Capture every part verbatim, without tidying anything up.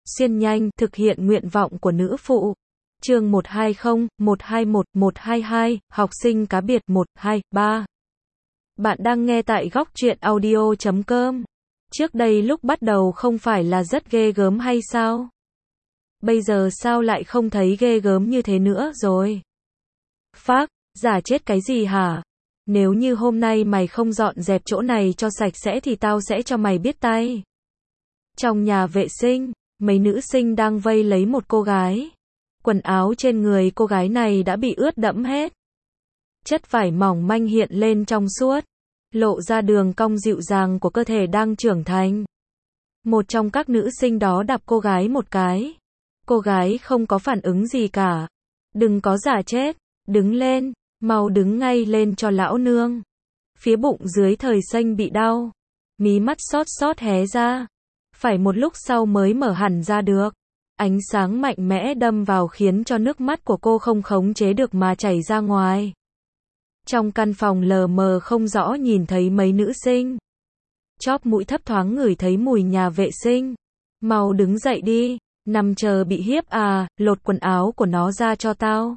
xuyên nhanh, thực hiện nguyện vọng của nữ phụ. Chương một hai không, một hai một, một hai hai, học sinh cá biệt một, hai, ba. Bạn đang nghe tại góc truyện audio chấm com. Trước đây lúc bắt đầu không phải là rất ghê gớm hay sao? Bây giờ sao lại không thấy ghê gớm như thế nữa rồi? Phác, giả chết cái gì hả? Nếu như hôm nay mày không dọn dẹp chỗ này cho sạch sẽ thì tao sẽ cho mày biết tay. Trong nhà vệ sinh, mấy nữ sinh đang vây lấy một cô gái. Quần áo trên người cô gái này đã bị ướt đẫm hết. Chất vải mỏng manh hiện lên trong suốt, lộ ra đường cong dịu dàng của cơ thể đang trưởng thành. Một trong các nữ sinh đó đạp cô gái một cái. Cô gái không có phản ứng gì cả. Đừng có giả chết, đứng lên, mau đứng ngay lên cho lão nương. Phía bụng dưới thời xanh bị đau, mí mắt xót xót hé ra. Phải một lúc sau mới mở hẳn ra được. Ánh sáng mạnh mẽ đâm vào khiến cho nước mắt của cô không khống chế được mà chảy ra ngoài. Trong căn phòng lờ mờ không rõ nhìn thấy mấy nữ sinh. Chóp mũi thấp thoáng ngửi thấy mùi nhà vệ sinh. Mau đứng dậy đi, nằm chờ bị hiếp à, lột quần áo của nó ra cho tao.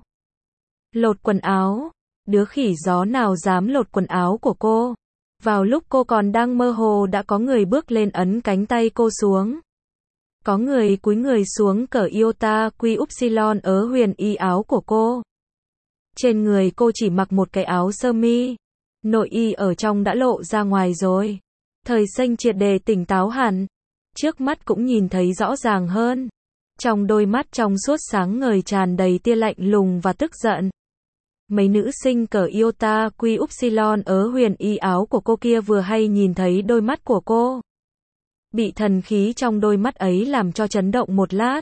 Lột quần áo? Đứa khỉ gió nào dám lột quần áo của cô? Vào lúc cô còn đang mơ hồ đã có người bước lên ấn cánh tay cô xuống. Có người cúi người xuống cởi iota quy upsilon ớ huyền y áo của cô. Trên người cô chỉ mặc một cái áo sơ mi. Nội y ở trong đã lộ ra ngoài rồi. Thời xanh triệt đề tỉnh táo hẳn. Trước mắt cũng nhìn thấy rõ ràng hơn. Trong đôi mắt trong suốt sáng ngời tràn đầy tia lạnh lùng và tức giận. Mấy nữ sinh cởi iota quy upsilon ớ huyền y áo của cô kia vừa hay nhìn thấy đôi mắt của cô. Bị thần khí trong đôi mắt ấy làm cho chấn động một lát.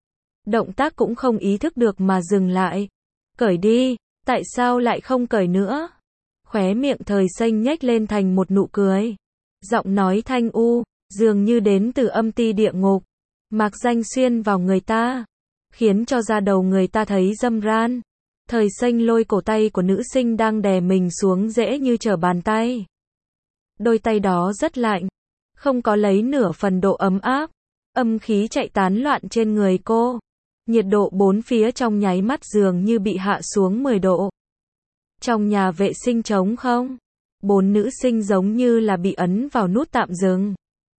Động tác cũng không ý thức được mà dừng lại. Cởi đi, tại sao lại không cởi nữa? Khóe miệng thời xanh nhếch lên thành một nụ cười. Giọng nói thanh u, dường như đến từ âm ti địa ngục. Mạc danh xuyên vào người ta, khiến cho da đầu người ta thấy râm ran. Thời xanh lôi cổ tay của nữ sinh đang đè mình xuống dễ như trở bàn tay. Đôi tay đó rất lạnh, không có lấy nửa phần độ ấm áp. Âm khí chạy tán loạn trên người cô. Nhiệt độ bốn phía trong nháy mắt dường như bị hạ xuống mười độ. Trong nhà vệ sinh trống không, bốn nữ sinh giống như là bị ấn vào nút tạm dừng.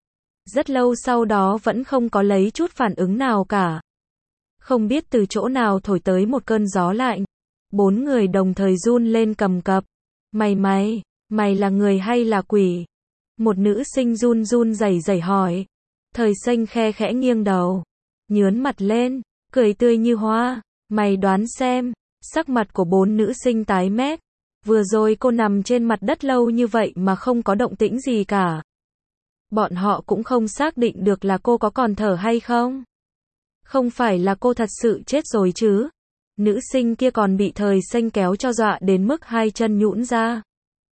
Rất lâu sau đó vẫn không có lấy chút phản ứng nào cả. Không biết từ chỗ nào thổi tới một cơn gió lạnh. Bốn người đồng thời run lên cầm cập. Mày mày, mày là người hay là quỷ? Một nữ sinh run run rẩy rẩy hỏi. Thời xanh khe khẽ nghiêng đầu, nhướn mặt lên, cười tươi như hoa. Mày đoán xem. Sắc mặt của bốn nữ sinh tái mét. Vừa rồi cô nằm trên mặt đất lâu như vậy mà không có động tĩnh gì cả. Bọn họ cũng không xác định được là cô có còn thở hay không. Không phải là cô thật sự chết rồi chứ? Nữ sinh kia còn bị thời xanh kéo cho dọa đến mức hai chân nhũn ra.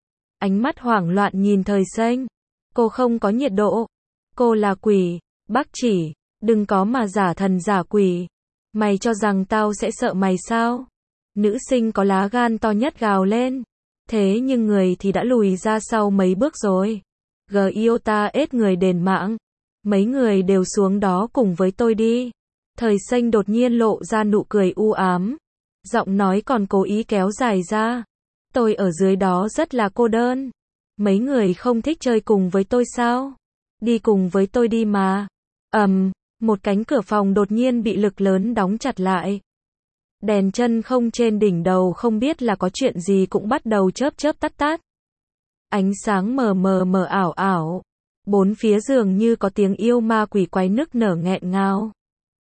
Ánh mắt hoảng loạn nhìn thời xanh. Cô không có nhiệt độ. Cô là quỷ. Bác chỉ, đừng có mà giả thần giả quỷ. Mày cho rằng tao sẽ sợ mày sao? Nữ sinh có lá gan to nhất gào lên. Thế nhưng người thì đã lùi ra sau mấy bước rồi. G iota ết người đền mạng. Mấy người đều xuống đó cùng với tôi đi. Thời xanh đột nhiên lộ ra nụ cười u ám. Giọng nói còn cố ý kéo dài ra. Tôi ở dưới đó rất là cô đơn. Mấy người không thích chơi cùng với tôi sao? Đi cùng với tôi đi mà. Ầm, um, một cánh cửa phòng đột nhiên bị lực lớn đóng chặt lại. Đèn chân không trên đỉnh đầu không biết là có chuyện gì cũng bắt đầu chớp chớp tắt tắt. Ánh sáng mờ mờ mờ ảo ảo. Bốn phía dường như có tiếng yêu ma quỷ quái nức nở nghẹn ngào.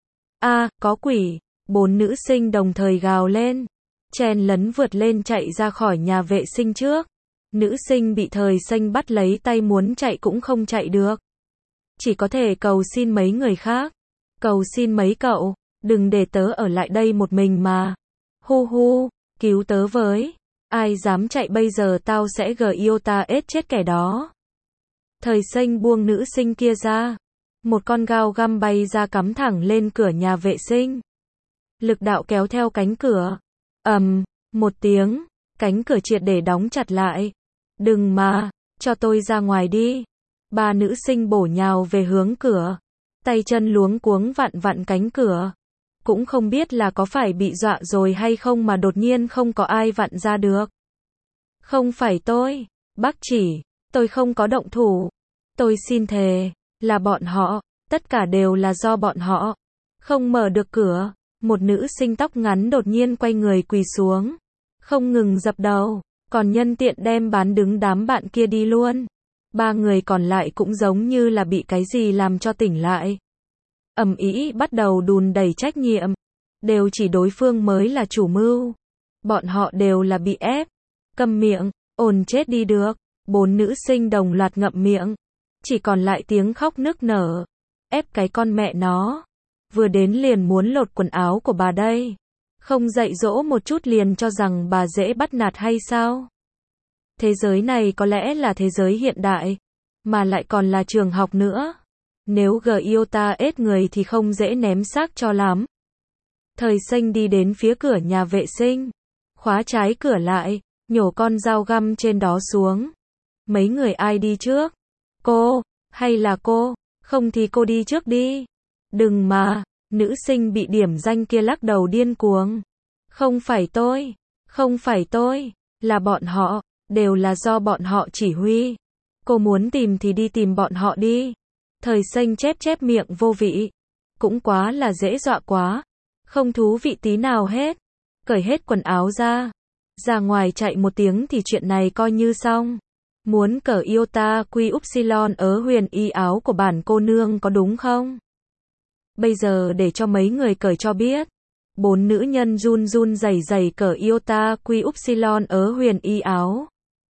A, à, có quỷ. Bốn nữ sinh đồng thời gào lên. Chen lấn vượt lên chạy ra khỏi nhà vệ sinh trước. Nữ sinh bị thời xanh bắt lấy tay muốn chạy cũng không chạy được. Chỉ có thể cầu xin mấy người khác. Cầu xin mấy cậu, đừng để tớ ở lại đây một mình mà. Hu hu, cứu tớ với. Ai dám chạy bây giờ tao sẽ g iota ết chết kẻ đó. Thời xanh buông nữ sinh kia ra. Một con gao găm bay ra cắm thẳng lên cửa nhà vệ sinh. Lực đạo kéo theo cánh cửa. Ầm, um, một tiếng, cánh cửa triệt để đóng chặt lại. Đừng mà, cho tôi ra ngoài đi. Ba nữ sinh bổ nhào về hướng cửa. tay chân luống cuống vặn vặn cánh cửa. Cũng không biết là có phải bị dọa rồi hay không mà đột nhiên không có ai vặn ra được. Không phải tôi, bác chỉ, tôi không có động thủ. Tôi xin thề, là bọn họ, tất cả đều là do bọn họ. Không mở được cửa, một nữ sinh tóc ngắn đột nhiên quay người quỳ xuống. Không ngừng dập đầu, còn nhân tiện đem bán đứng đám bạn kia đi luôn. Ba người còn lại cũng giống như là bị cái gì làm cho tỉnh lại. Ầm ĩ bắt đầu đùn đẩy trách nhiệm. Đều chỉ đối phương mới là chủ mưu. Bọn họ đều là bị ép. Câm miệng, ồn chết đi được. Bốn nữ sinh đồng loạt ngậm miệng. Chỉ còn lại tiếng khóc nức nở. Ép cái con mẹ nó. Vừa đến liền muốn lột quần áo của bà đây. Không dạy dỗ một chút liền cho rằng bà dễ bắt nạt hay sao? Thế giới này có lẽ là thế giới hiện đại. Mà lại còn là trường học nữa. Nếu Giota ết người thì không dễ ném xác cho lắm. Thời Xanh đi đến phía cửa nhà vệ sinh. Khóa trái cửa lại. Nhổ con dao găm trên đó xuống. Mấy người ai đi trước? Cô, hay là cô? Không thì cô đi trước đi. Đừng mà, nữ sinh bị điểm danh kia lắc đầu điên cuồng. Không phải tôi, không phải tôi, là bọn họ, đều là do bọn họ chỉ huy. Cô muốn tìm thì đi tìm bọn họ đi. Thời Xanh chép chép miệng vô vị. Cũng quá là dễ dọa quá. Không thú vị tí nào hết. Cởi hết quần áo ra. Ra ngoài chạy một tiếng thì chuyện này coi như xong. Muốn cởi iota quy upsilon ở huyền y áo của bản cô nương có đúng không? Bây giờ để cho mấy người cởi cho biết. Bốn nữ nhân run run rẩy rẩy cởi iota quy upsilon ở huyền y áo.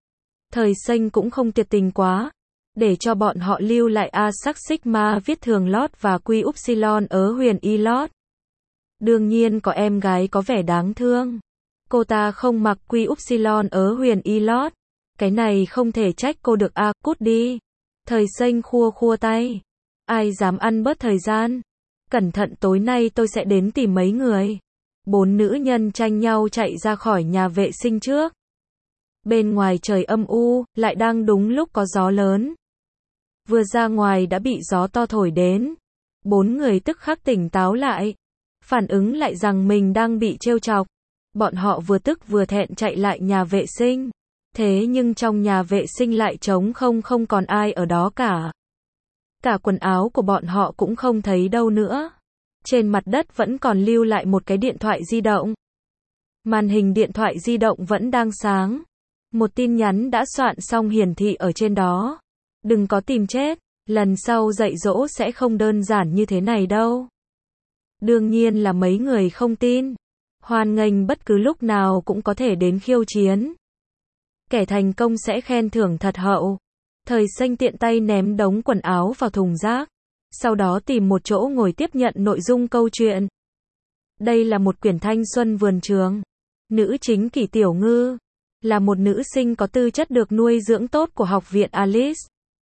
Thời Xanh cũng không tuyệt tình quá. Để cho bọn họ lưu lại A sắc sigma viết thường lót và quy upsilon ở huyền y lót. Đương nhiên có em gái có vẻ đáng thương. Cô ta không mặc quy upsilon ở huyền y lót. Cái này không thể trách cô được a, cút đi. Thời Xanh khua khua tay. Ai dám ăn bớt thời gian. Cẩn thận tối nay tôi sẽ đến tìm mấy người. Bốn nữ nhân tranh nhau chạy ra khỏi nhà vệ sinh trước. Bên ngoài trời âm u, lại đang đúng lúc có gió lớn. Vừa ra ngoài đã bị gió to thổi đến. Bốn người tức khắc tỉnh táo lại. Phản ứng lại rằng mình đang bị trêu chọc. Bọn họ vừa tức vừa thẹn chạy lại nhà vệ sinh. Thế nhưng trong nhà vệ sinh lại trống không, không còn ai ở đó cả. Cả quần áo của bọn họ cũng không thấy đâu nữa. Trên mặt đất vẫn còn lưu lại một cái điện thoại di động. Màn hình điện thoại di động vẫn đang sáng. Một tin nhắn đã soạn xong hiển thị ở trên đó. Đừng có tìm chết, lần sau dạy dỗ sẽ không đơn giản như thế này đâu. Đương nhiên là mấy người không tin. Hoan nghênh bất cứ lúc nào cũng có thể đến khiêu chiến. Kẻ thành công sẽ khen thưởng thật hậu. Thời Xanh tiện tay ném đống quần áo vào thùng rác. Sau đó tìm một chỗ ngồi tiếp nhận nội dung câu chuyện. Đây là một quyển thanh xuân vườn trường. Nữ chính Kỷ Tiểu Ngư là một nữ sinh có tư chất được nuôi dưỡng tốt của học viện Alice.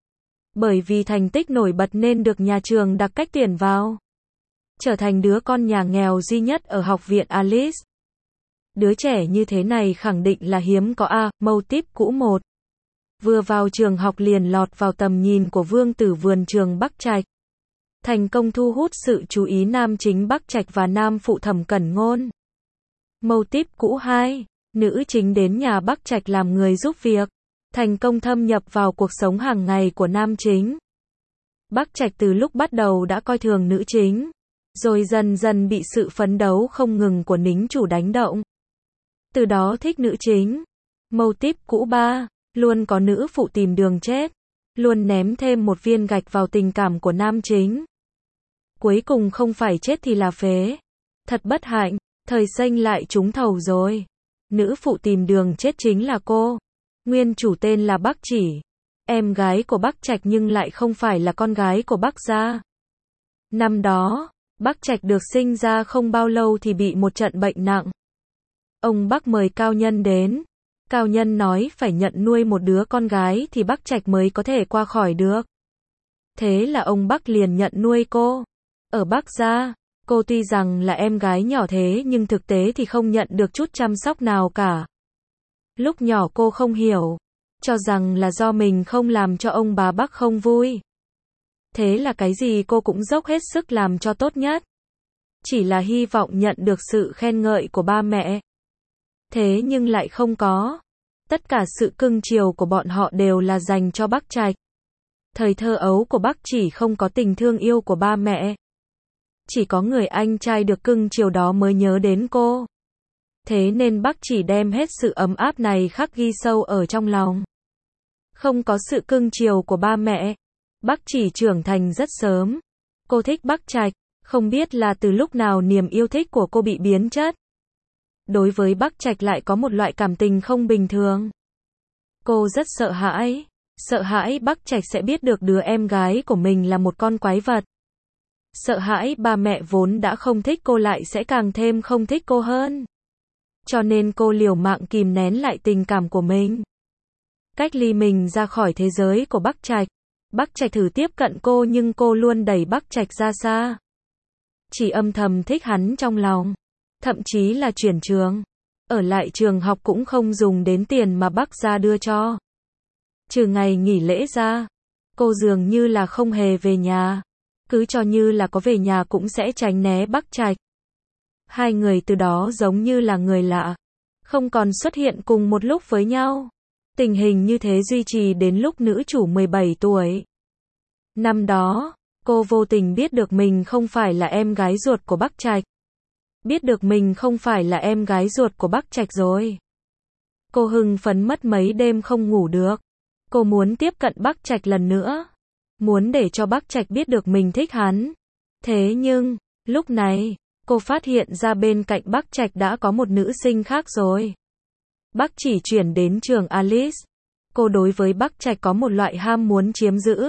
Bởi vì thành tích nổi bật nên được nhà trường đặc cách tuyển vào. Trở thành đứa con nhà nghèo duy nhất ở học viện Alice. Đứa trẻ như thế này khẳng định là hiếm có a, mâu típ cũ một. Vừa vào trường học liền lọt vào tầm nhìn của vương tử vườn trường Bắc Trạch. Thành công thu hút sự chú ý nam chính Bắc Trạch và nam phụ Thẩm Cẩn Ngôn. Mâu típ cũ hai, nữ chính đến nhà Bắc Trạch làm người giúp việc. Thành công thâm nhập vào cuộc sống hàng ngày của nam chính. Bắc Trạch từ lúc bắt đầu đã coi thường nữ chính. Rồi dần dần bị sự phấn đấu không ngừng của nính chủ đánh động. Từ đó thích nữ chính. Mâu típ cũ ba, luôn có nữ phụ tìm đường chết. Luôn ném thêm một viên gạch vào tình cảm của nam chính. Cuối cùng không phải chết thì là phế. Thật bất hạnh, Thời Xanh lại trúng thầu rồi. Nữ phụ tìm đường chết chính là cô. Nguyên chủ tên là Bắc Chỉ. Em gái của Bắc Trạch nhưng lại không phải là con gái của Bắc gia. Năm đó, Bắc Trạch được sinh ra không bao lâu thì bị một trận bệnh nặng. Ông Bắc mời Cao Nhân đến. Cao Nhân nói phải nhận nuôi một đứa con gái thì Bắc Trạch mới có thể qua khỏi được. Thế là ông Bắc liền nhận nuôi cô. Ở Bắc gia, cô tuy rằng là em gái nhỏ thế nhưng thực tế thì không nhận được chút chăm sóc nào cả. Lúc nhỏ cô không hiểu, cho rằng là do mình không làm cho ông bà Bắc không vui. Thế là cái gì cô cũng dốc hết sức làm cho tốt nhất. Chỉ là hy vọng nhận được sự khen ngợi của ba mẹ. Thế nhưng lại không có. Tất cả sự cưng chiều của bọn họ đều là dành cho Bắc Trạch. Thời thơ ấu của Bắc Chỉ không có tình thương yêu của ba mẹ. Chỉ có người anh trai được cưng chiều đó mới nhớ đến cô. Thế nên Bắc Chỉ đem hết sự ấm áp này khắc ghi sâu ở trong lòng. Không có sự cưng chiều của ba mẹ, Bắc Chỉ trưởng thành rất sớm. Cô thích Bắc Trạch, không biết là từ lúc nào niềm yêu thích của cô bị biến chất. Đối với Bắc Trạch lại có một loại cảm tình không bình thường. Cô rất sợ hãi, sợ hãi Bắc Trạch sẽ biết được đứa em gái của mình là một con quái vật. Sợ hãi ba mẹ vốn đã không thích cô lại sẽ càng thêm không thích cô hơn. Cho nên cô liều mạng kìm nén lại tình cảm của mình. Cách ly mình ra khỏi thế giới của Bắc Trạch. Bắc Trạch thử tiếp cận cô nhưng cô luôn đẩy Bắc Trạch ra xa. Chỉ âm thầm thích hắn trong lòng. Thậm chí là chuyển trường. Ở lại trường học cũng không dùng đến tiền mà Bắc gia đưa cho. Trừ ngày nghỉ lễ ra, cô dường như là không hề về nhà. Cứ cho như là có về nhà cũng sẽ tránh né Bắc Trạch. Hai người từ đó giống như là người lạ. Không còn xuất hiện cùng một lúc với nhau. Tình hình như thế duy trì đến lúc nữ chủ mười bảy tuổi. Năm đó, cô vô tình biết được mình không phải là em gái ruột của Bắc Trạch. Biết được mình không phải là em gái ruột của Bắc Trạch rồi. Cô hưng phấn mất mấy đêm không ngủ được. Cô muốn tiếp cận Bắc Trạch lần nữa. Muốn để cho Bắc Trạch biết được mình thích hắn. Thế nhưng, lúc này, cô phát hiện ra bên cạnh Bắc Trạch đã có một nữ sinh khác rồi. Bắc Chỉ chuyển đến trường Alice. Cô đối với Bắc Trạch có một loại ham muốn chiếm giữ.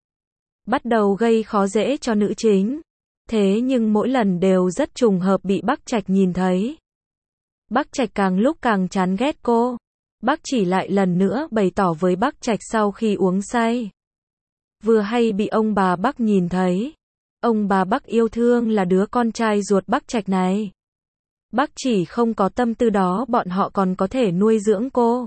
Bắt đầu gây khó dễ cho nữ chính. Thế nhưng mỗi lần đều rất trùng hợp bị Bắc Trạch nhìn thấy. Bắc Trạch càng lúc càng chán ghét cô. Bắc Chỉ lại lần nữa bày tỏ với Bắc Trạch sau khi uống say. Vừa hay bị ông bà Bắc nhìn thấy. Ông bà Bắc yêu thương là đứa con trai ruột Bắc Trạch này. Bắc Chỉ không có tâm tư đó bọn họ còn có thể nuôi dưỡng cô.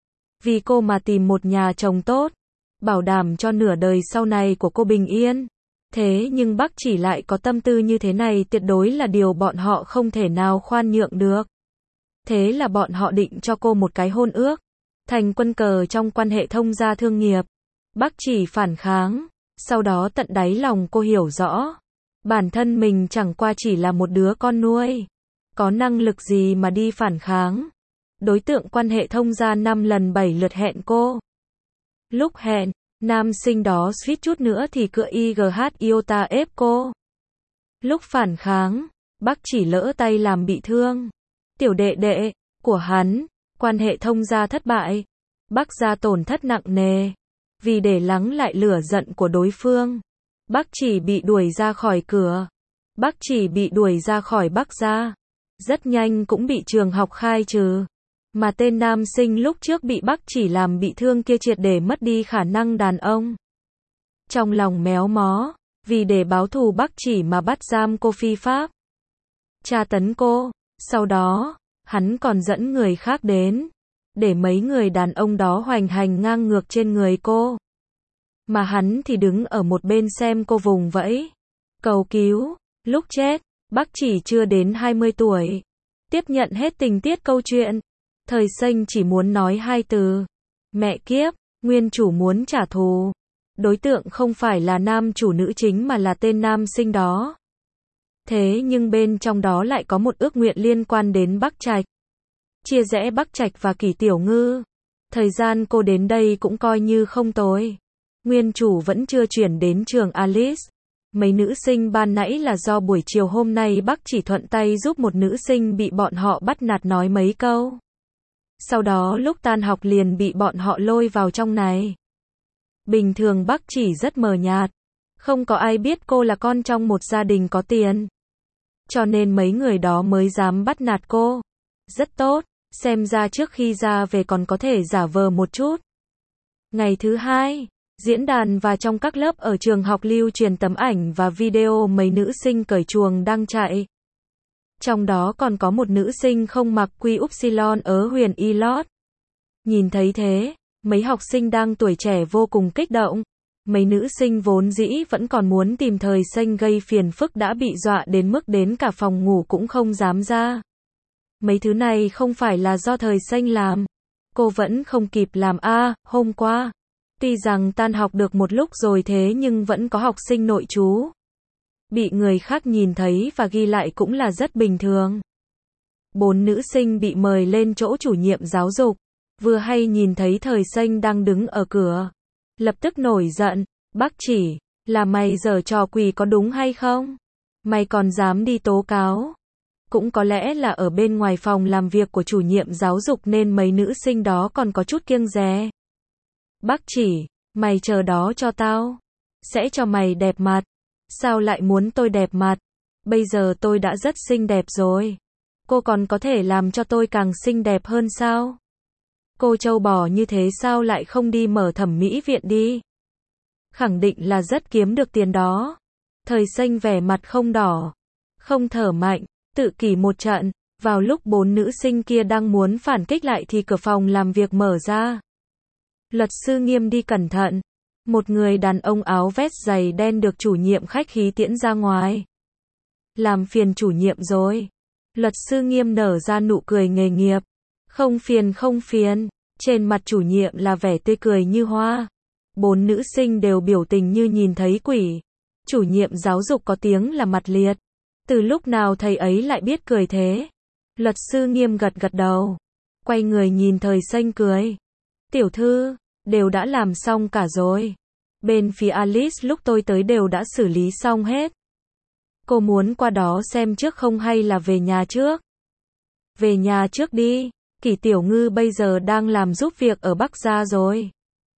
Vì cô mà tìm một nhà chồng tốt. Bảo đảm cho nửa đời sau này của cô bình yên. Thế nhưng Bắc Chỉ lại có tâm tư như thế này tuyệt đối là điều bọn họ không thể nào khoan nhượng được. Thế là bọn họ định cho cô một cái hôn ước. Thành quân cờ trong quan hệ thông gia thương nghiệp. Bắc Chỉ phản kháng. Sau đó tận đáy lòng cô hiểu rõ. Bản thân mình chẳng qua chỉ là một đứa con nuôi. Có năng lực gì mà đi phản kháng. Đối tượng quan hệ thông gia năm lần bảy lượt hẹn cô. Lúc hẹn, nam sinh đó suýt chút nữa thì cựa i giê hát iota ép cô. Lúc phản kháng, Bắc Chỉ lỡ tay làm bị thương. Tiểu đệ đệ của hắn, quan hệ thông gia thất bại. Bắc gia tổn thất nặng nề. Vì để lắng lại lửa giận của đối phương, Bắc Chỉ bị đuổi ra khỏi cửa. Bắc Chỉ bị đuổi ra khỏi Bắc gia. Rất nhanh cũng bị trường học khai trừ. Mà tên nam sinh lúc trước bị Bắc Chỉ làm bị thương kia triệt để mất đi khả năng đàn ông. Trong lòng méo mó, vì để báo thù Bắc Chỉ mà bắt giam cô phi pháp. Tra tấn cô, sau đó, hắn còn dẫn người khác đến. Để mấy người đàn ông đó hoành hành ngang ngược trên người cô. Mà hắn thì đứng ở một bên xem cô vùng vẫy. Cầu cứu, lúc chết, Bắc Chỉ chưa đến hai mươi tuổi. Tiếp nhận hết tình tiết câu chuyện. Thời sinh chỉ muốn nói hai từ. Mẹ kiếp, nguyên chủ muốn trả thù. Đối tượng không phải là nam chủ nữ chính mà là tên nam sinh đó. Thế nhưng bên trong đó lại có một ước nguyện liên quan đến Bắc Trạch. Chia rẽ Bắc Trạch và Kỷ Tiểu Ngư. Thời gian cô đến đây cũng coi như không tồi. Nguyên chủ vẫn chưa chuyển đến trường Alice. Mấy nữ sinh ban nãy là do buổi chiều hôm nay Bắc Chỉ thuận tay giúp một nữ sinh bị bọn họ bắt nạt nói mấy câu. Sau đó lúc tan học liền bị bọn họ lôi vào trong này. Bình thường Bắc Chỉ rất mờ nhạt. Không có ai biết cô là con trong một gia đình có tiền. Cho nên mấy người đó mới dám bắt nạt cô. Rất tốt, xem ra trước khi ra về còn có thể giả vờ một chút. Ngày thứ hai, diễn đàn và trong các lớp ở trường học lưu truyền tấm ảnh và video mấy nữ sinh cởi chuồng đang chạy. Trong đó còn có một nữ sinh không mặc quy upsilon ở Huyền Ilot. Nhìn thấy thế, mấy học sinh đang tuổi trẻ vô cùng kích động. Mấy nữ sinh vốn dĩ vẫn còn muốn tìm thời xanh gây phiền phức đã bị dọa đến mức đến cả phòng ngủ cũng không dám ra. Mấy thứ này không phải là do thời xanh làm. Cô vẫn không kịp làm a, à, hôm qua. Tuy rằng tan học được một lúc rồi thế nhưng vẫn có học sinh nội trú. Bị người khác nhìn thấy và ghi lại cũng là rất bình thường. Bốn nữ sinh bị mời lên chỗ chủ nhiệm giáo dục. Vừa hay nhìn thấy thời xanh đang đứng ở cửa. Lập tức nổi giận. Bác chỉ, là mày giở trò quỷ có đúng hay không? Mày còn dám đi tố cáo? Cũng có lẽ là ở bên ngoài phòng làm việc của chủ nhiệm giáo dục nên mấy nữ sinh đó còn có chút kiêng dè. Bác chỉ, mày chờ đó cho tao. Sẽ cho mày đẹp mặt. Sao lại muốn tôi đẹp mặt? Bây giờ tôi đã rất xinh đẹp rồi. Cô còn có thể làm cho tôi càng xinh đẹp hơn sao? Cô trâu bò như thế sao lại không đi mở thẩm mỹ viện đi? Khẳng định là rất kiếm được tiền đó. Thời xanh vẻ mặt không đỏ, không thở mạnh, tự kỷ một trận. Vào lúc bốn nữ sinh kia đang muốn phản kích lại thì cửa phòng làm việc mở ra. Luật sư Nghiêm đi cẩn thận. Một người đàn ông áo vest dày đen được chủ nhiệm khách khí tiễn ra ngoài. Làm phiền chủ nhiệm rồi. Luật sư Nghiêm nở ra nụ cười nghề nghiệp. Không phiền không phiền. Trên mặt chủ nhiệm là vẻ tươi cười như hoa. Bốn nữ sinh đều biểu tình như nhìn thấy quỷ. Chủ nhiệm giáo dục có tiếng là mặt liệt. Từ lúc nào thầy ấy lại biết cười thế? Luật sư Nghiêm gật gật đầu. Quay người nhìn thời xanh cười. Tiểu thư, đều đã làm xong cả rồi. Bên phía Alice lúc tôi tới đều đã xử lý xong hết. Cô muốn qua đó xem trước không hay là về nhà trước? Về nhà trước đi. Kỷ Tiểu Ngư bây giờ đang làm giúp việc ở Bắc Gia rồi.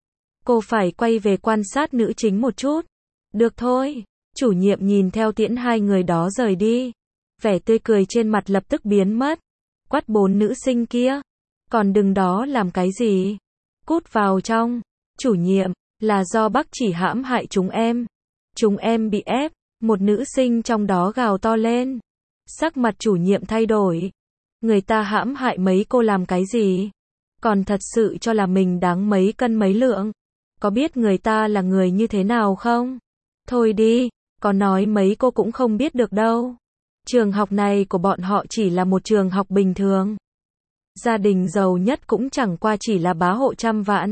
Cô phải quay về quan sát nữ chính một chút. Được thôi. Chủ nhiệm nhìn theo tiễn hai người đó rời đi. Vẻ tươi cười trên mặt lập tức biến mất. Quát bốn nữ sinh kia. Còn đừng đó làm cái gì? Cút vào trong. Chủ nhiệm, là do bác chỉ hãm hại chúng em. Chúng em bị ép. Một nữ sinh trong đó gào to lên. Sắc mặt chủ nhiệm thay đổi. Người ta hãm hại mấy cô làm cái gì? Còn thật sự cho là mình đáng mấy cân mấy lượng. Có biết người ta là người như thế nào không? Thôi đi, có nói mấy cô cũng không biết được đâu. Trường học này của bọn họ chỉ là một trường học bình thường. Gia đình giàu nhất cũng chẳng qua chỉ là bá hộ trăm vạn.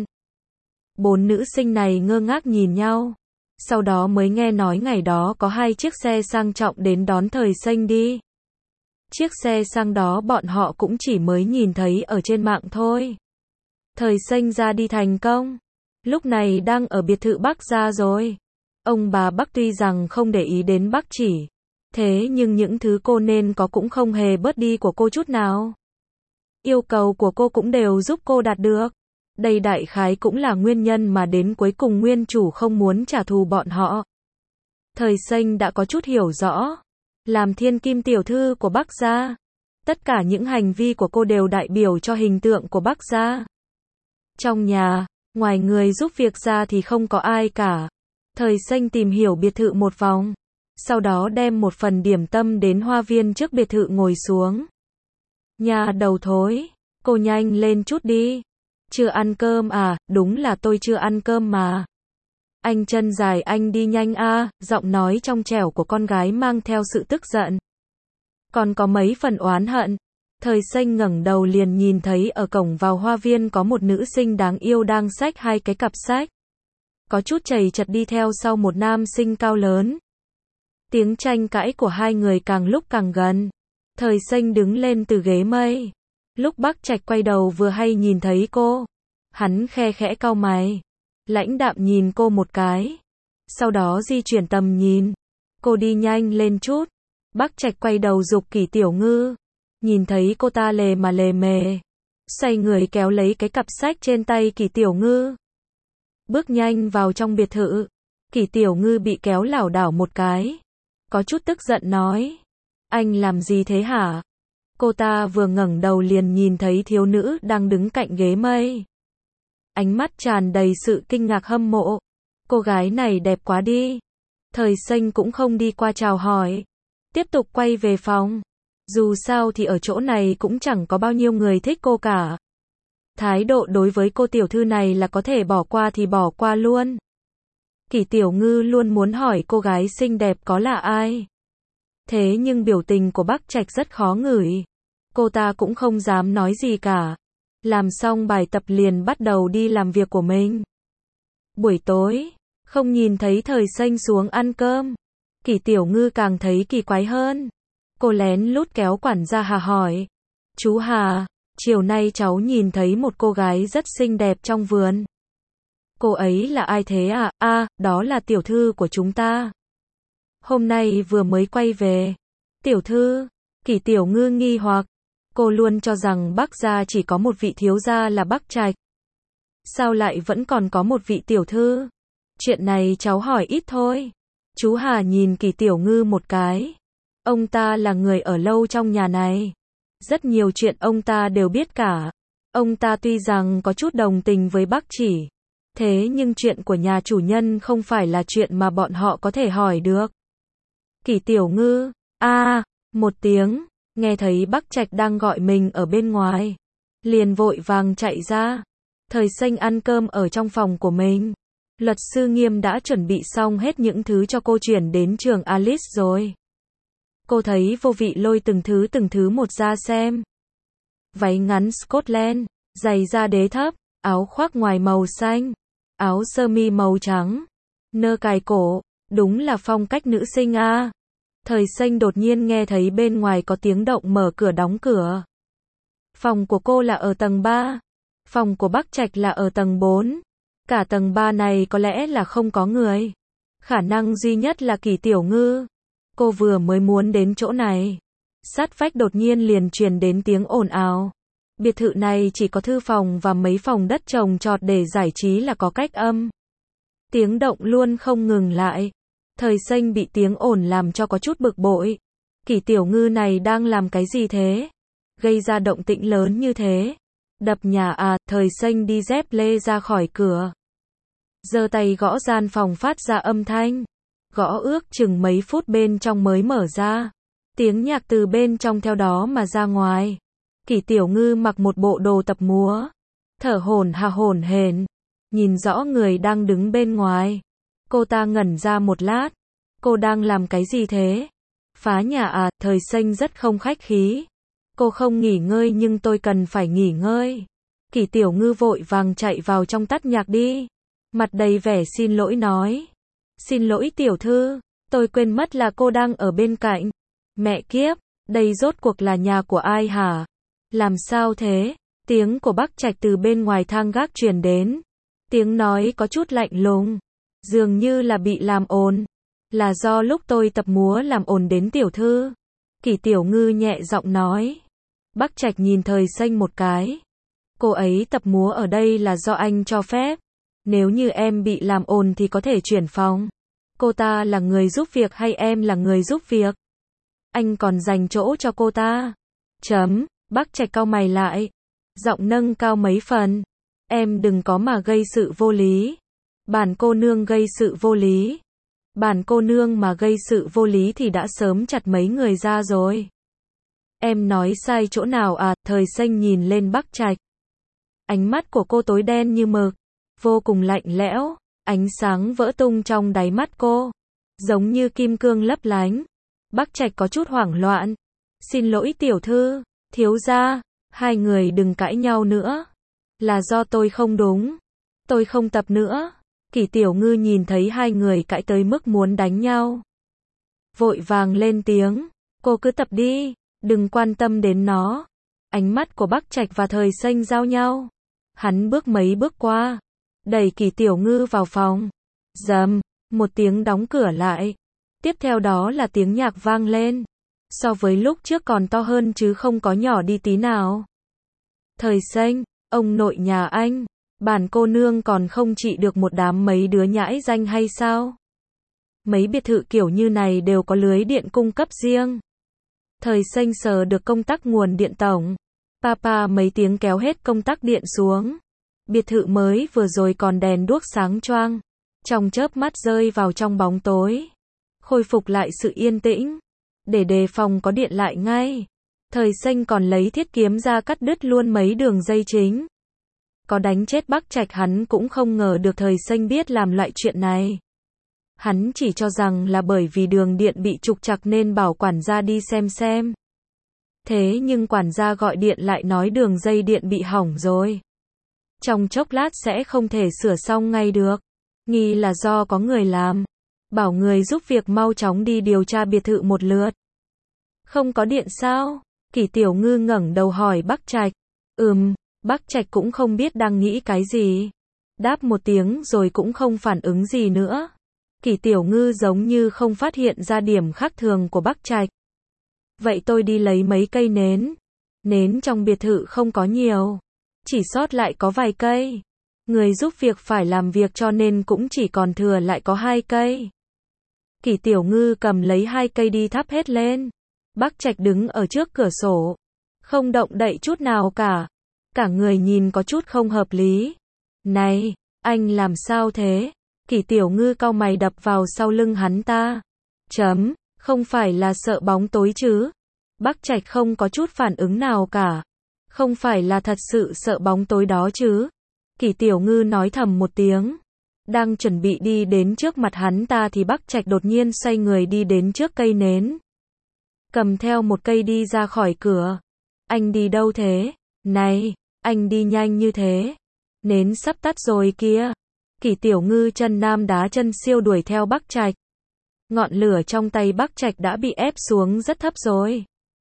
Bốn nữ sinh này ngơ ngác nhìn nhau. Sau đó mới nghe nói ngày đó có hai chiếc xe sang trọng đến đón thời xanh đi. Chiếc xe sang đó bọn họ cũng chỉ mới nhìn thấy ở trên mạng thôi. Thời xanh ra đi thành công. Lúc này đang ở biệt thự Bắc Gia rồi. Ông bà Bắc tuy rằng không để ý đến Bắc chỉ. Thế nhưng những thứ cô nên có cũng không hề bớt đi của cô chút nào. Yêu cầu của cô cũng đều giúp cô đạt được. Đây đại khái cũng là nguyên nhân mà đến cuối cùng nguyên chủ không muốn trả thù bọn họ. Thời xanh đã có chút hiểu rõ. Làm thiên kim tiểu thư của Bắc Gia. Tất cả những hành vi của cô đều đại biểu cho hình tượng của Bắc Gia. Trong nhà, ngoài người giúp việc ra thì không có ai cả. Thời xanh tìm hiểu biệt thự một vòng. Sau đó đem một phần điểm tâm đến hoa viên trước biệt thự ngồi xuống. Nhà đầu thối, cô nhanh lên chút đi. Chưa ăn cơm à? Đúng là tôi chưa ăn cơm mà. Anh chân dài anh đi nhanh a, giọng nói trong trẻo của con gái mang theo sự tức giận. Còn có mấy phần oán hận. Thời xanh ngẩng đầu liền nhìn thấy ở cổng vào hoa viên có một nữ sinh đáng yêu đang xách hai cái cặp sách. Có chút chầy chật đi theo sau một nam sinh cao lớn. Tiếng tranh cãi của hai người càng lúc càng gần. Thời xanh đứng lên từ ghế mây. Lúc Bắc Trạch quay đầu vừa hay nhìn thấy cô. Hắn khe khẽ cau mày. Lãnh đạm nhìn cô một cái. Sau đó di chuyển tầm nhìn. Cô đi nhanh lên chút. Bắc Trạch quay đầu giục Kỷ Tiểu Ngư. Nhìn thấy cô ta lề mà lề mề. Xoay người kéo lấy cái cặp sách trên tay Kỷ Tiểu Ngư. Bước nhanh vào trong biệt thự. Kỷ Tiểu Ngư bị kéo lảo đảo một cái. Có chút tức giận nói. Anh làm gì thế hả? Cô ta vừa ngẩng đầu liền nhìn thấy thiếu nữ đang đứng cạnh ghế mây. Ánh mắt tràn đầy sự kinh ngạc hâm mộ. Cô gái này đẹp quá đi. Thời xanh cũng không đi qua chào hỏi. Tiếp tục quay về phòng. Dù sao thì ở chỗ này cũng chẳng có bao nhiêu người thích cô cả. Thái độ đối với cô tiểu thư này là có thể bỏ qua thì bỏ qua luôn. Kỷ Tiểu Ngư luôn muốn hỏi cô gái xinh đẹp có là ai. Thế nhưng biểu tình của Bắc Trạch rất khó ngửi. Cô ta cũng không dám nói gì cả. Làm xong bài tập liền bắt đầu đi làm việc của mình. Buổi tối, không nhìn thấy Thời Xanh xuống ăn cơm. Kỷ Tiểu Ngư càng thấy kỳ quái hơn. Cô lén lút kéo quản gia Hà hỏi. Chú Hà, chiều nay cháu nhìn thấy một cô gái rất xinh đẹp trong vườn. Cô ấy là ai thế à? À, đó là tiểu thư của chúng ta. Hôm nay vừa mới quay về. Tiểu thư? Kỷ Tiểu Ngư nghi hoặc. Cô luôn cho rằng Bắc gia chỉ có một vị thiếu gia là Bắc Trạch. Sao lại vẫn còn có một vị tiểu thư? Chuyện này cháu hỏi ít thôi. Chú Hà nhìn Kỷ Tiểu Ngư một cái. Ông ta là người ở lâu trong nhà này. Rất nhiều chuyện ông ta đều biết cả. Ông ta tuy rằng có chút đồng tình với Bắc Chỉ. Thế nhưng chuyện của nhà chủ nhân không phải là chuyện mà bọn họ có thể hỏi được. Kỷ Tiểu Ngư, a à, một tiếng, nghe thấy Bắc Trạch đang gọi mình ở bên ngoài. Liền vội vàng chạy ra. Thời Xanh ăn cơm ở trong phòng của mình. Luật sư Nghiêm đã chuẩn bị xong hết những thứ cho cô chuyển đến trường Alice rồi. Cô thấy vô vị lôi từng thứ từng thứ một ra xem. Váy ngắn Scotland, giày da đế thấp, áo khoác ngoài màu xanh, áo sơ mi màu trắng, nơ cài cổ, đúng là phong cách nữ sinh a. À. Thời Xanh đột nhiên nghe thấy bên ngoài có tiếng động mở cửa đóng cửa. Phòng của cô là ở tầng ba, phòng của Bắc Trạch là ở tầng bốn. Cả tầng ba này có lẽ là không có người. Khả năng duy nhất là Kỷ Tiểu Ngư. Cô vừa mới muốn đến chỗ này. Sát vách đột nhiên liền truyền đến tiếng ồn ào. Biệt thự này chỉ có thư phòng và mấy phòng đất trồng trọt để giải trí là có cách âm. Tiếng động luôn không ngừng lại. Thời Xanh bị tiếng ồn làm cho có chút bực bội. Kỷ Tiểu Ngư này đang làm cái gì thế? Gây ra động tĩnh lớn như thế. Đập nhà à? Thời Xanh đi dép lê ra khỏi cửa. Giơ tay gõ gian phòng phát ra âm thanh. Gõ ước chừng mấy phút bên trong mới mở ra. Tiếng nhạc từ bên trong theo đó mà ra ngoài. Kỷ Tiểu Ngư mặc một bộ đồ tập múa. Thở hổn hà hổn hển. Nhìn rõ người đang đứng bên ngoài. Cô ta ngẩn ra một lát. Cô đang làm cái gì thế? Phá nhà à? Thời Xanh rất không khách khí. Cô không nghỉ ngơi nhưng tôi cần phải nghỉ ngơi. Kỷ Tiểu Ngư vội vàng chạy vào trong tắt nhạc đi. Mặt đầy vẻ xin lỗi nói. Xin lỗi tiểu thư, tôi quên mất là cô đang ở bên cạnh. Mẹ kiếp, đây rốt cuộc là nhà của ai hả? Làm sao thế? Tiếng của Bắc Trạch từ bên ngoài thang gác truyền đến. Tiếng nói có chút lạnh lùng. Dường như là bị làm ồn. Là do lúc tôi tập múa làm ồn đến tiểu thư. Kỷ Tiểu Ngư nhẹ giọng nói. Bắc Trạch nhìn Thời Xanh một cái. Cô ấy tập múa ở đây là do anh cho phép. Nếu như em bị làm ồn thì có thể chuyển phòng. Cô ta là người giúp việc hay em là người giúp việc? Anh còn dành chỗ cho cô ta. Chấm, Bắc Trạch cau mày lại. Giọng nâng cao mấy phần. Em đừng có mà gây sự vô lý. Bản cô nương gây sự vô lý. Bản cô nương mà gây sự vô lý thì đã sớm chặt mấy người ra rồi. Em nói sai chỗ nào à? Thời Xanh nhìn lên Bắc Trạch. Ánh mắt của cô tối đen như mực. Vô cùng lạnh lẽo. Ánh sáng vỡ tung trong đáy mắt cô. Giống như kim cương lấp lánh. Bắc Trạch có chút hoảng loạn. Xin lỗi tiểu thư, thiếu gia, hai người đừng cãi nhau nữa. Là do tôi không đúng. Tôi không tập nữa. Kỷ Tiểu Ngư nhìn thấy hai người cãi tới mức muốn đánh nhau. Vội vàng lên tiếng. Cô cứ tập đi, đừng quan tâm đến nó. Ánh mắt của Bắc Trạch và Thời Xanh giao nhau. Hắn bước mấy bước qua. Đẩy Kỷ Tiểu Ngư vào phòng. Dầm, một tiếng đóng cửa lại. Tiếp theo đó là tiếng nhạc vang lên. So với lúc trước còn to hơn chứ không có nhỏ đi tí nào. Thời Xanh, ông nội nhà anh, bản cô nương còn không trị được một đám mấy đứa nhãi danh hay sao? Mấy biệt thự kiểu như này đều có lưới điện cung cấp riêng. Thời Xanh sờ được công tắc nguồn điện tổng. Papa mấy tiếng kéo hết công tắc điện xuống. Biệt thự mới vừa rồi còn đèn đuốc sáng choang. Trong chớp mắt rơi vào trong bóng tối. Khôi phục lại sự yên tĩnh. Để đề phòng có điện lại ngay. Thời Xanh còn lấy thiết kiếm ra cắt đứt luôn mấy đường dây chính. Có đánh chết Bắc Trạch hắn cũng không ngờ được Thời Xanh biết làm loại chuyện này. Hắn chỉ cho rằng là bởi vì đường điện bị trục trặc nên bảo quản gia đi xem xem. Thế nhưng quản gia gọi điện lại nói đường dây điện bị hỏng rồi. Trong chốc lát sẽ không thể sửa xong ngay được. Nghi là do có người làm. Bảo người giúp việc mau chóng đi điều tra biệt thự một lượt. Không có điện sao? Kỷ Tiểu Ngư ngẩng đầu hỏi Bắc Trạch. Ừm, Bắc Trạch cũng không biết đang nghĩ cái gì. Đáp một tiếng rồi cũng không phản ứng gì nữa. Kỷ Tiểu Ngư giống như không phát hiện ra điểm khác thường của Bắc Trạch. Vậy tôi đi lấy mấy cây nến. Nến trong biệt thự không có nhiều. Chỉ sót lại có vài cây. Người giúp việc phải làm việc cho nên cũng chỉ còn thừa lại có hai cây. Kỷ Tiểu Ngư cầm lấy hai cây đi thắp hết lên. Bắc Trạch đứng ở trước cửa sổ. Không động đậy chút nào cả. Cả người nhìn có chút không hợp lý. Này, anh làm sao thế? Kỷ Tiểu Ngư cau mày đập vào sau lưng hắn ta. Chấm, không phải là sợ bóng tối chứ? Bắc Trạch không có chút phản ứng nào cả. Không phải là thật sự sợ bóng tối đó chứ? Kỷ Tiểu Ngư nói thầm một tiếng. Đang chuẩn bị đi đến trước mặt hắn ta thì Bắc Trạch đột nhiên xoay người đi đến trước cây nến. Cầm theo một cây đi ra khỏi cửa. Anh đi đâu thế? Này, anh đi nhanh như thế. Nến sắp tắt rồi kia. Kỷ Tiểu Ngư chân nam đá chân siêu đuổi theo Bắc Trạch. Ngọn lửa trong tay Bắc Trạch đã bị ép xuống rất thấp rồi.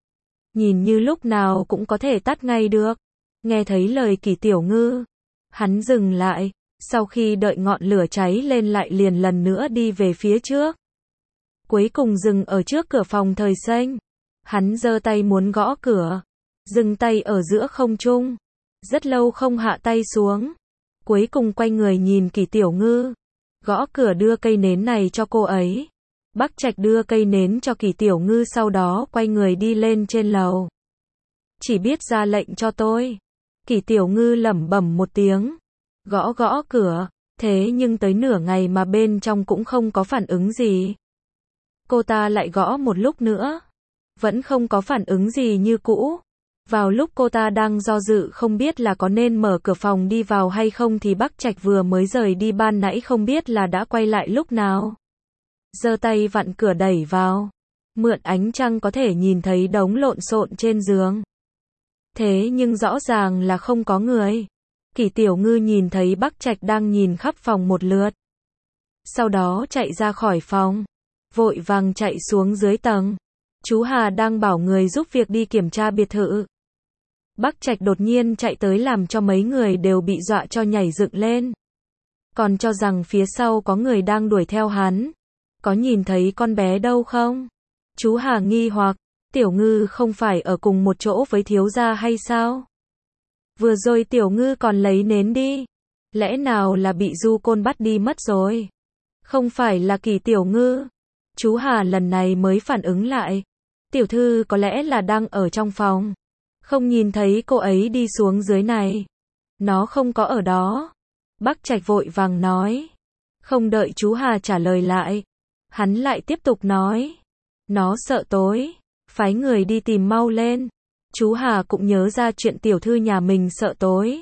Nhìn như lúc nào cũng có thể tắt ngay được. Nghe thấy lời Kỷ Tiểu Ngư, hắn dừng lại, sau khi đợi ngọn lửa cháy lên lại liền lần nữa đi về phía trước. Cuối cùng dừng ở trước cửa phòng Thời Xanh. Hắn giơ tay muốn gõ cửa, dừng tay ở giữa không trung, rất lâu không hạ tay xuống. Cuối cùng quay người nhìn Kỷ Tiểu Ngư, gõ cửa đưa cây nến này cho cô ấy. Bắc Trạch đưa cây nến cho Kỷ Tiểu Ngư sau đó quay người đi lên trên lầu. Chỉ biết ra lệnh cho tôi. Kỷ Tiểu Ngư lẩm bẩm một tiếng, gõ gõ cửa, thế nhưng tới nửa ngày mà bên trong cũng không có phản ứng gì. Cô ta lại gõ một lúc nữa, vẫn không có phản ứng gì như cũ. Vào lúc cô ta đang do dự không biết là có nên mở cửa phòng đi vào hay không thì Bắc Trạch vừa mới rời đi ban nãy không biết là đã quay lại lúc nào. Giơ tay vặn cửa đẩy vào. Mượn ánh trăng có thể nhìn thấy đống lộn xộn trên giường. Thế nhưng rõ ràng là không có người. Kỷ Tiểu Ngư nhìn thấy Bắc Trạch đang nhìn khắp phòng một lượt. Sau đó chạy ra khỏi phòng. Vội vàng chạy xuống dưới tầng. Chú Hà đang bảo người giúp việc đi kiểm tra biệt thự. Bắc Trạch đột nhiên chạy tới làm cho mấy người đều bị dọa cho nhảy dựng lên. Còn cho rằng phía sau có người đang đuổi theo hắn. Có nhìn thấy con bé đâu không? Chú Hà nghi hoặc, Tiểu Ngư không phải ở cùng một chỗ với thiếu gia hay sao? Vừa rồi Tiểu Ngư còn lấy nến đi. Lẽ nào là bị Du Côn bắt đi mất rồi? Không phải là Kỷ Tiểu Ngư. Chú Hà lần này mới phản ứng lại. Tiểu thư có lẽ là đang ở trong phòng. Không nhìn thấy cô ấy đi xuống dưới này. Nó không có ở đó. Bắc Trạch vội vàng nói. Không đợi chú Hà trả lời lại. Hắn lại tiếp tục nói. Nó sợ tối. Phái người đi tìm mau lên. Chú Hà cũng nhớ ra chuyện tiểu thư nhà mình sợ tối.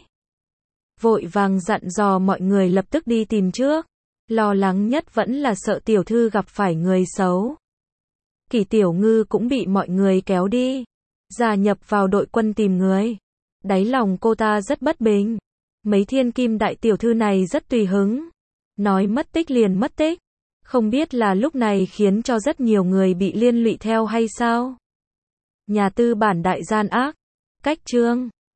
Vội vàng dặn dò mọi người lập tức đi tìm trước. Lo lắng nhất vẫn là sợ tiểu thư gặp phải người xấu. Kỷ Tiểu Ngư cũng bị mọi người kéo đi. Gia nhập vào đội quân tìm người. Đáy lòng cô ta rất bất bình. Mấy thiên kim đại tiểu thư này rất tùy hứng. Nói mất tích liền mất tích. Không biết là lúc này khiến cho rất nhiều người bị liên lụy theo hay sao? Nhà tư bản đại gian ác. Cách chương